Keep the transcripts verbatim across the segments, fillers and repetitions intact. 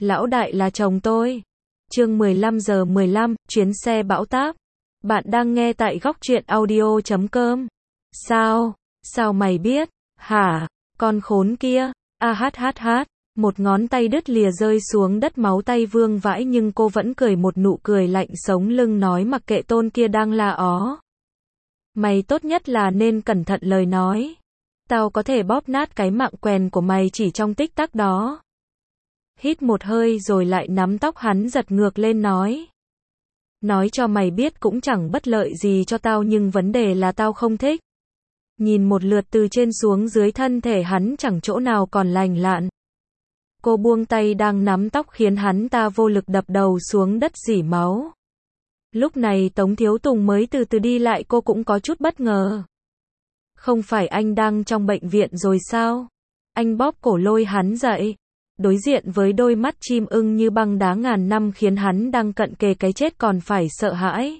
Lão đại là chồng tôi. Chương mười lăm giờ mười lăm, chuyến xe bão táp. Bạn đang nghe tại góc truyện audio chấm com. Sao? Sao mày biết? Hả? Con khốn kia. A hát hát hát. Một ngón tay đứt lìa rơi xuống đất, máu tay vương vãi, nhưng cô vẫn cười một nụ cười lạnh sống lưng, nói mặc kệ tôn kia đang la ó. Mày tốt nhất là nên cẩn thận lời nói. Tao có thể bóp nát cái mạng quèn của mày chỉ trong tích tắc đó. Hít một hơi rồi lại nắm tóc hắn giật ngược lên nói. Nói cho mày biết cũng chẳng bất lợi gì cho tao, nhưng vấn đề là tao không thích. Nhìn một lượt từ trên xuống dưới thân thể hắn chẳng chỗ nào còn lành lặn. Cô buông tay đang nắm tóc khiến hắn ta vô lực đập đầu xuống đất rỉ máu. Lúc này Tống Thiếu Tùng mới từ từ đi lại, cô cũng có chút bất ngờ. Không phải anh đang trong bệnh viện rồi sao? Anh bóp cổ lôi hắn dậy. Đối diện với đôi mắt chim ưng như băng đá ngàn năm khiến hắn đang cận kề cái chết còn phải sợ hãi.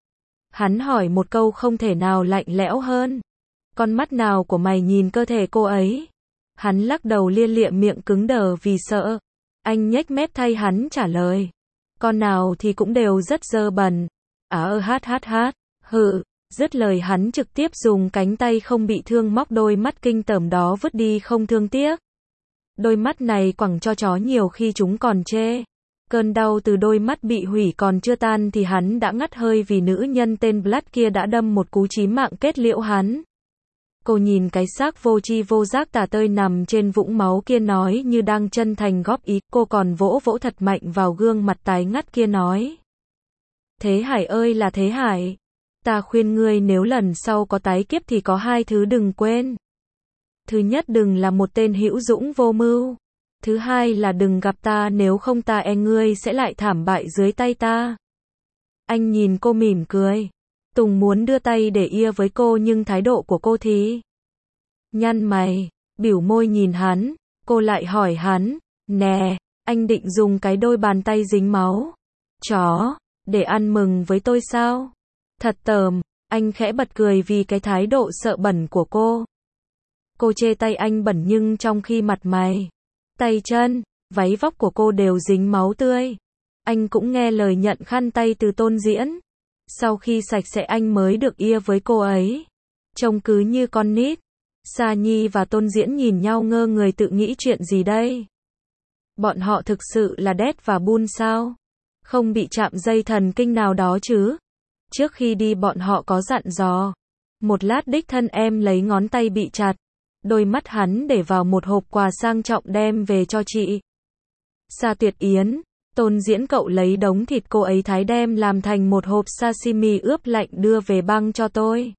Hắn hỏi một câu không thể nào lạnh lẽo hơn. Con mắt nào của mày nhìn cơ thể cô ấy? Hắn lắc đầu lia lịa, miệng cứng đờ vì sợ. Anh nhếch mép thay hắn trả lời. Con nào thì cũng đều rất dơ bẩn. À ơ hát hát hát. Hự. Dứt lời hắn trực tiếp dùng cánh tay không bị thương móc đôi mắt kinh tởm đó vứt đi không thương tiếc. Đôi mắt này quẳng cho chó nhiều khi chúng còn chê. Cơn đau từ đôi mắt bị hủy còn chưa tan thì hắn đã ngắt hơi vì nữ nhân tên Blood kia đã đâm một cú chí mạng kết liễu hắn. Cô nhìn cái xác vô tri vô giác tả tơi nằm trên vũng máu kia, nói như đang chân thành góp ý. Cô còn vỗ vỗ thật mạnh vào gương mặt tái ngắt kia nói. Thế Hải ơi là Thế Hải. Ta khuyên ngươi nếu lần sau có tái kiếp thì có hai thứ đừng quên. Thứ nhất, đừng là một tên hữu dũng vô mưu. Thứ hai là đừng gặp ta, nếu không ta e ngươi sẽ lại thảm bại dưới tay ta. Anh nhìn cô mỉm cười. Tùng muốn đưa tay để ia với cô nhưng thái độ của cô thì nhăn mày, biểu môi nhìn hắn. Cô lại hỏi hắn, nè, anh định dùng cái đôi bàn tay dính máu chó để ăn mừng với tôi sao? Thật tởm. Anh khẽ bật cười vì cái thái độ sợ bẩn của cô. Cô chê tay anh bẩn nhưng trong khi mặt mày, tay chân, váy vóc của cô đều dính máu tươi. Anh cũng nghe lời nhận khăn tay từ Tôn Diễn. Sau khi sạch sẽ anh mới được ia với cô ấy. Trông cứ như con nít. Sa Nhi và Tôn Diễn nhìn nhau ngơ người, tự nghĩ chuyện gì đây? Bọn họ thực sự là đét và bun sao? Không bị chạm dây thần kinh nào đó chứ? Trước khi đi bọn họ có dặn dò. Một lát đích thân em lấy ngón tay bị chặt. Đôi mắt hắn để vào một hộp quà sang trọng đem về cho chị. Sa Tuyệt Yến. Tôn Diễn cậu lấy đống thịt cô ấy thái đem làm thành một hộp sashimi ướp lạnh đưa về băng cho tôi.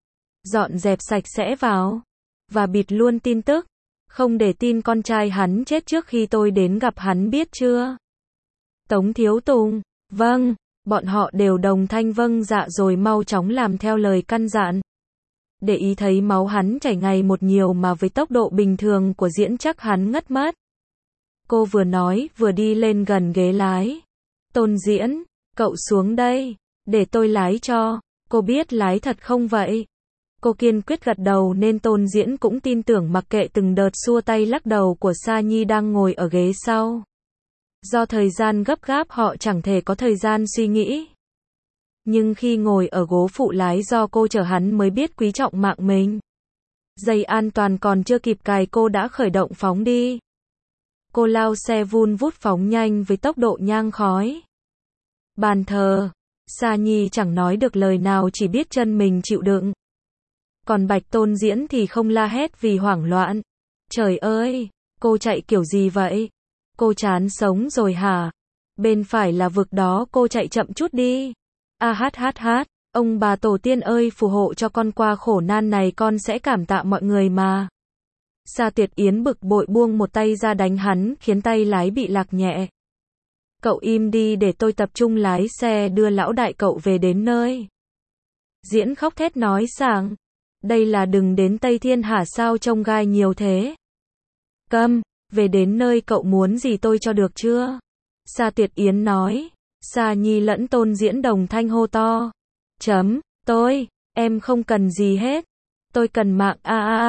Dọn dẹp sạch sẽ vào. Và bịt luôn tin tức. Không để tin con trai hắn chết trước khi tôi đến gặp hắn, biết chưa? Tống Thiếu Tùng. Vâng. Bọn họ đều đồng thanh vâng dạ rồi mau chóng làm theo lời căn dặn. Để ý thấy máu hắn chảy ngày một nhiều mà với tốc độ bình thường của Diễn chắc hắn ngất mất. Cô vừa nói vừa đi lên gần ghế lái. Tôn Diễn, cậu xuống đây, để tôi lái cho. Cô biết lái thật không vậy? Cô kiên quyết gật đầu nên Tôn Diễn cũng tin tưởng, mặc kệ từng đợt xua tay lắc đầu của Sa Nhi đang ngồi ở ghế sau. Do thời gian gấp gáp họ chẳng thể có thời gian suy nghĩ. Nhưng khi ngồi ở gố phụ lái do cô chở hắn mới biết quý trọng mạng mình. Dây an toàn còn chưa kịp cài cô đã khởi động phóng đi. Cô lao xe vun vút phóng nhanh với tốc độ nhang khói. Bàn thờ. Sa Nhi chẳng nói được lời nào, chỉ biết chân mình chịu đựng. Còn Bạch Tôn Diễn thì không la hét vì hoảng loạn. Trời ơi, cô chạy kiểu gì vậy? Cô chán sống rồi hả? Bên phải là vực đó, cô chạy chậm chút đi. A hát hát hát. Ông bà tổ tiên ơi phù hộ cho con qua khổ nan này, con sẽ cảm tạ mọi người mà. Sa Tuyệt Yến bực bội buông một tay ra đánh hắn, khiến tay lái bị lạc nhẹ. Cậu im đi để tôi tập trung lái xe đưa lão đại cậu về đến nơi. Diễn khóc thét nói sảng. Đây là đừng đến Tây Thiên hả, sao trông gai nhiều thế? Câm, về đến nơi cậu muốn gì tôi cho được chưa? Sa Tuyệt Yến nói. Sa Nhi lẫn Tôn Diễn đồng thanh hô to. Chấm, tôi, em không cần gì hết. Tôi cần mạng a a a.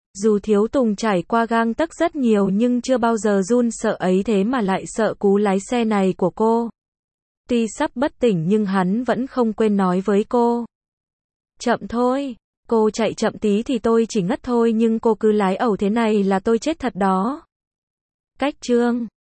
Dù Thiếu Tùng trải qua gang tấc rất nhiều nhưng chưa bao giờ run sợ ấy thế mà lại sợ cú lái xe này của cô. Tuy sắp bất tỉnh nhưng hắn vẫn không quên nói với cô. Chậm thôi, cô chạy chậm tí thì tôi chỉ ngất thôi nhưng cô cứ lái ẩu thế này là tôi chết thật đó. Cách chương